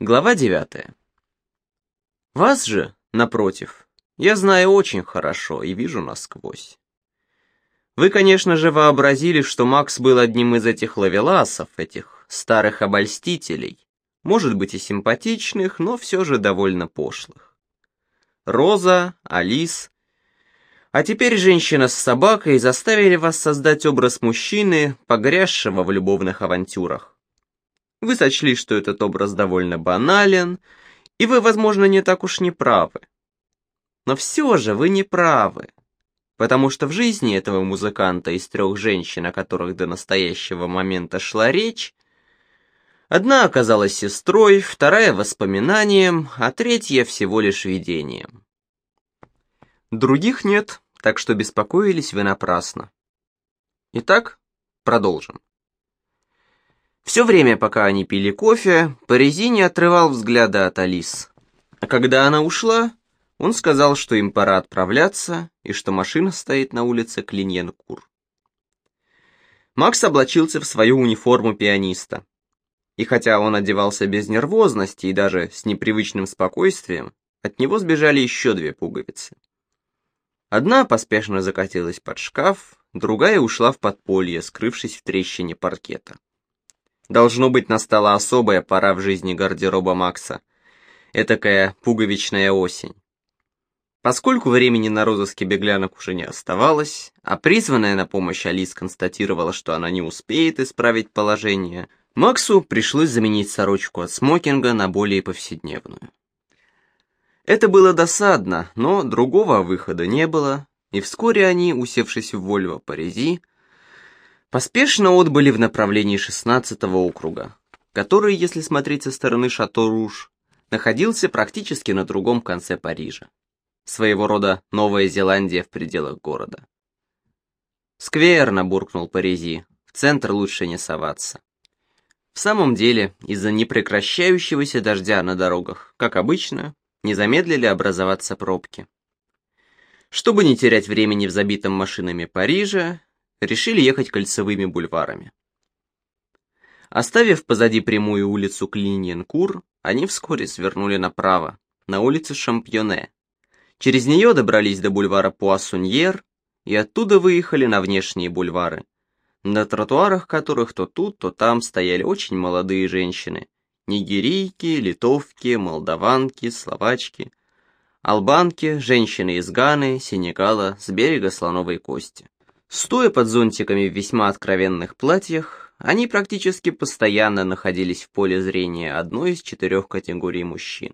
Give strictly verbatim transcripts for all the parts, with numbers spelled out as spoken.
Глава девятая. Вас же, напротив, я знаю очень хорошо и вижу насквозь. Вы, конечно же, вообразили, что Макс был одним из этих ловеласов, этих старых обольстителей, может быть и симпатичных, но все же довольно пошлых. Роза, Алис, а теперь женщина с собакой заставили вас создать образ мужчины, погрязшего в любовных авантюрах. Вы сочли, что этот образ довольно банален, и вы, возможно, не так уж не правы. Но все же вы не правы, потому что в жизни этого музыканта из трех женщин, о которых до настоящего момента шла речь, одна оказалась сестрой, вторая — воспоминанием, а третья — всего лишь видением. Других нет, так что беспокоились вы напрасно. Итак, продолжим. Все время, пока они пили кофе, Паризи не отрывал взгляда от Алис. А когда она ушла, он сказал, что им пора отправляться и что машина стоит на улице Клиньен-Кур. Макс облачился в свою униформу пианиста. И хотя он одевался без нервозности и даже с непривычным спокойствием, от него сбежали еще две пуговицы. Одна поспешно закатилась под шкаф, другая ушла в подполье, скрывшись в трещине паркета. Должно быть, настала особая пора в жизни гардероба Макса, этакая пуговичная осень. Поскольку времени на розыске беглянок уже не оставалось, а призванная на помощь Алис констатировала, что она не успеет исправить положение, Максу пришлось заменить сорочку от смокинга на более повседневную. Это было досадно, но другого выхода не было, и вскоре они, усевшись в Вольво Паризи, поспешно отбыли в направлении шестнадцатого округа, который, если смотреть со стороны Шато-Руж, находился практически на другом конце Парижа. Своего рода Новая Зеландия в пределах города. «Скверно», — буркнул Паризи, — «в центр лучше не соваться». В самом деле, из-за непрекращающегося дождя на дорогах, как обычно, не замедлили образоваться пробки. Чтобы не терять времени в забитом машинами Париже, решили ехать кольцевыми бульварами. Оставив позади прямую улицу Клиньен-Кур, они вскоре свернули направо, на улицу Шампионе. Через нее добрались до бульвара Пуассоньер и оттуда выехали на внешние бульвары, на тротуарах которых то тут, то там стояли очень молодые женщины, нигерийки, литовки, молдаванки, словачки, албанки, женщины из Ганы, Сенегала, с берега Слоновой Кости. Стоя под зонтиками в весьма откровенных платьях, они практически постоянно находились в поле зрения одной из четырех категорий мужчин.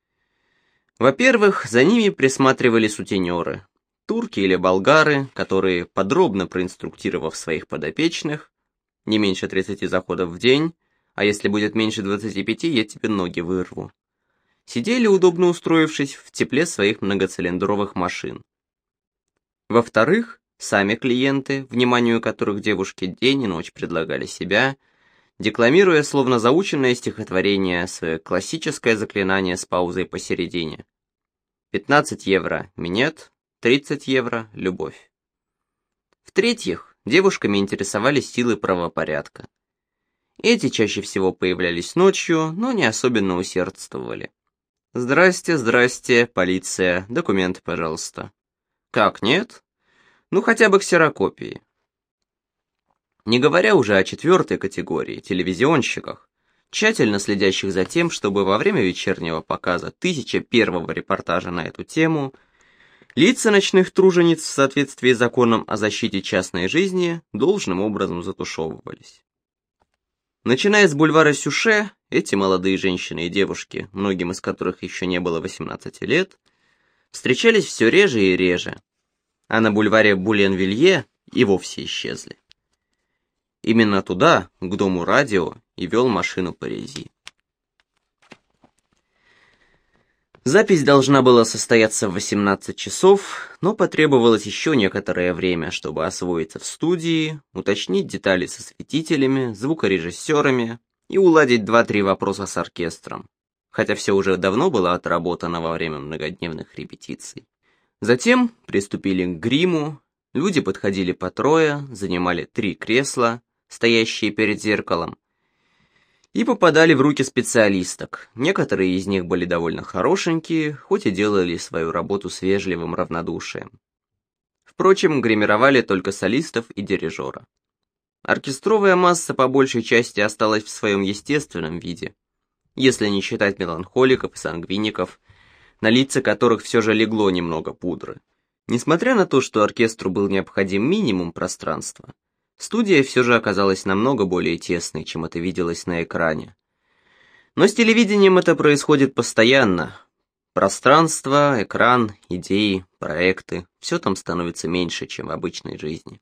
Во-первых, за ними присматривали сутенеры, турки или болгары, которые, подробно проинструктировав своих подопечных, не меньше тридцати заходов в день, а если будет меньше двадцати пяти, я тебе ноги вырву, сидели, удобно устроившись в тепле своих многоцилиндровых машин. Во-вторых, сами клиенты, вниманию которых девушки день и ночь предлагали себя, декламируя словно заученное стихотворение свое классическое заклинание с паузой посередине. пятнадцать евро — минет, тридцать евро — любовь. В-третьих, девушками интересовались силы правопорядка. Эти чаще всего появлялись ночью, но не особенно усердствовали. «Здрасте, здрасте, полиция, документы, пожалуйста». «Как, нет?» Ну, хотя бы ксерокопии. Не говоря уже о четвертой категории, телевизионщиках, тщательно следящих за тем, чтобы во время вечернего показа тысяча первого репортажа на эту тему лица ночных тружениц в соответствии с законом о защите частной жизни должным образом затушевывались. Начиная с бульвара Сюше, эти молодые женщины и девушки, многим из которых еще не было восемнадцати лет, встречались все реже и реже, а на бульваре Булен-Вилье и вовсе исчезли. Именно туда, к дому радио, и вел машину Паризи. Запись должна была состояться в восемнадцать часов, но потребовалось еще некоторое время, чтобы освоиться в студии, уточнить детали со светителями, звукорежиссерами и уладить два-три вопроса с оркестром, хотя все уже давно было отработано во время многодневных репетиций. Затем приступили к гриму, люди подходили по трое, занимали три кресла, стоящие перед зеркалом, и попадали в руки специалисток. Некоторые из них были довольно хорошенькие, хоть и делали свою работу с вежливым равнодушием. Впрочем, гримировали только солистов и дирижера. Оркестровая масса по большей части осталась в своем естественном виде, если не считать меланхоликов и сангвиников, на лица которых все же легло немного пудры. Несмотря на то, что оркестру был необходим минимум пространства, студия все же оказалась намного более тесной, чем это виделось на экране. Но с телевидением это происходит постоянно. Пространство, экран, идеи, проекты – все там становится меньше, чем в обычной жизни.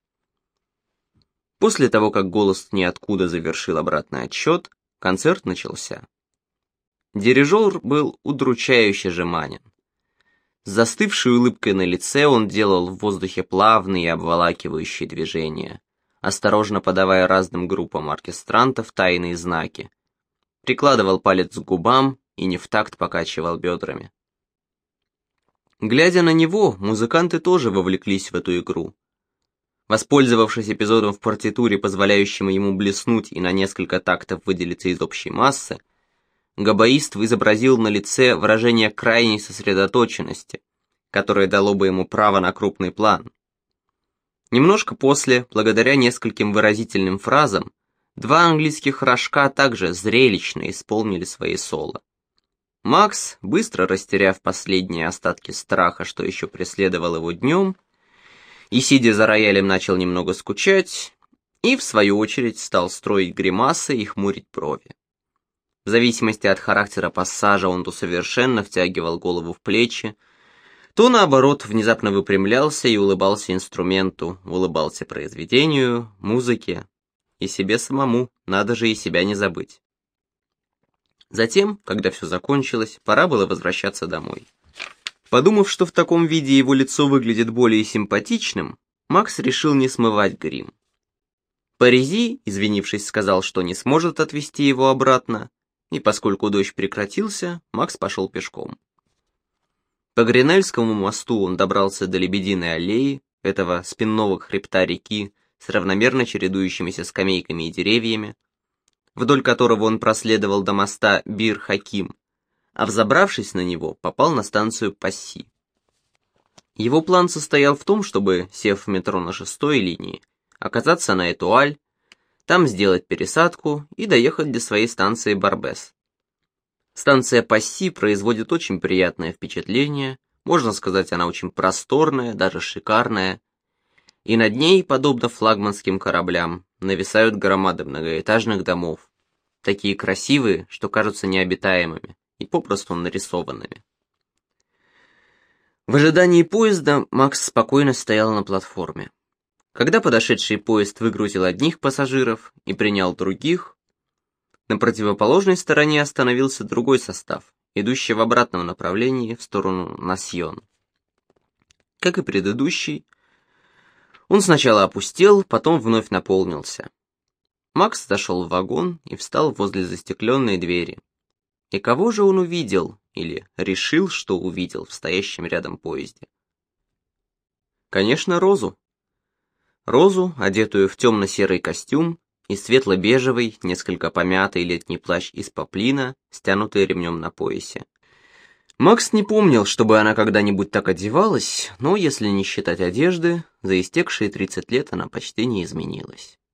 После того, как голос ниоткуда завершил обратный отсчет, концерт начался. Дирижер был удручающе жеманен. С застывшей улыбкой на лице он делал в воздухе плавные и обволакивающие движения, осторожно подавая разным группам оркестрантов тайные знаки. Прикладывал палец к губам и не в такт покачивал бедрами. Глядя на него, музыканты тоже вовлеклись в эту игру. Воспользовавшись эпизодом в партитуре, позволяющим ему блеснуть и на несколько тактов выделиться из общей массы, габаист изобразил на лице выражение крайней сосредоточенности, которое дало бы ему право на крупный план. Немножко после, благодаря нескольким выразительным фразам, два английских рожка также зрелищно исполнили свои соло. Макс, быстро растеряв последние остатки страха, что еще преследовал его днем, и, сидя за роялем, начал немного скучать, и, в свою очередь, стал строить гримасы и хмурить брови. В зависимости от характера пассажа он то совершенно втягивал голову в плечи, то, наоборот, внезапно выпрямлялся и улыбался инструменту, улыбался произведению, музыке, и себе самому, надо же и себя не забыть. Затем, когда все закончилось, пора было возвращаться домой. Подумав, что в таком виде его лицо выглядит более симпатичным, Макс решил не смывать грим. Паризи, извинившись, сказал, что не сможет отвезти его обратно, и поскольку дождь прекратился, Макс пошел пешком. По Гренельскому мосту он добрался до Лебединой аллеи, этого спинного хребта реки с равномерно чередующимися скамейками и деревьями, вдоль которого он проследовал до моста Бир-Хаким, а взобравшись на него, попал на станцию Пасси. Его план состоял в том, чтобы, сев в метро на шестой линии, оказаться на Этуаль, там сделать пересадку и доехать до своей станции Барбес. Станция Пасси производит очень приятное впечатление, можно сказать, она очень просторная, даже шикарная, и над ней, подобно флагманским кораблям, нависают громады многоэтажных домов, такие красивые, что кажутся необитаемыми и попросту нарисованными. В ожидании поезда Макс спокойно стоял на платформе. Когда подошедший поезд выгрузил одних пассажиров и принял других, на противоположной стороне остановился другой состав, идущий в обратном направлении в сторону Насьон. Как и предыдущий, он сначала опустел, потом вновь наполнился. Макс зашел в вагон и встал возле застекленной двери. И кого же он увидел, или решил, что увидел в стоящем рядом поезде? Конечно, Розу. Розу, одетую в темно-серый костюм и светло-бежевый, несколько помятый летний плащ из поплина, стянутый ремнем на поясе. Макс не помнил, чтобы она когда-нибудь так одевалась, но, если не считать одежды, за истекшие тридцать лет она почти не изменилась.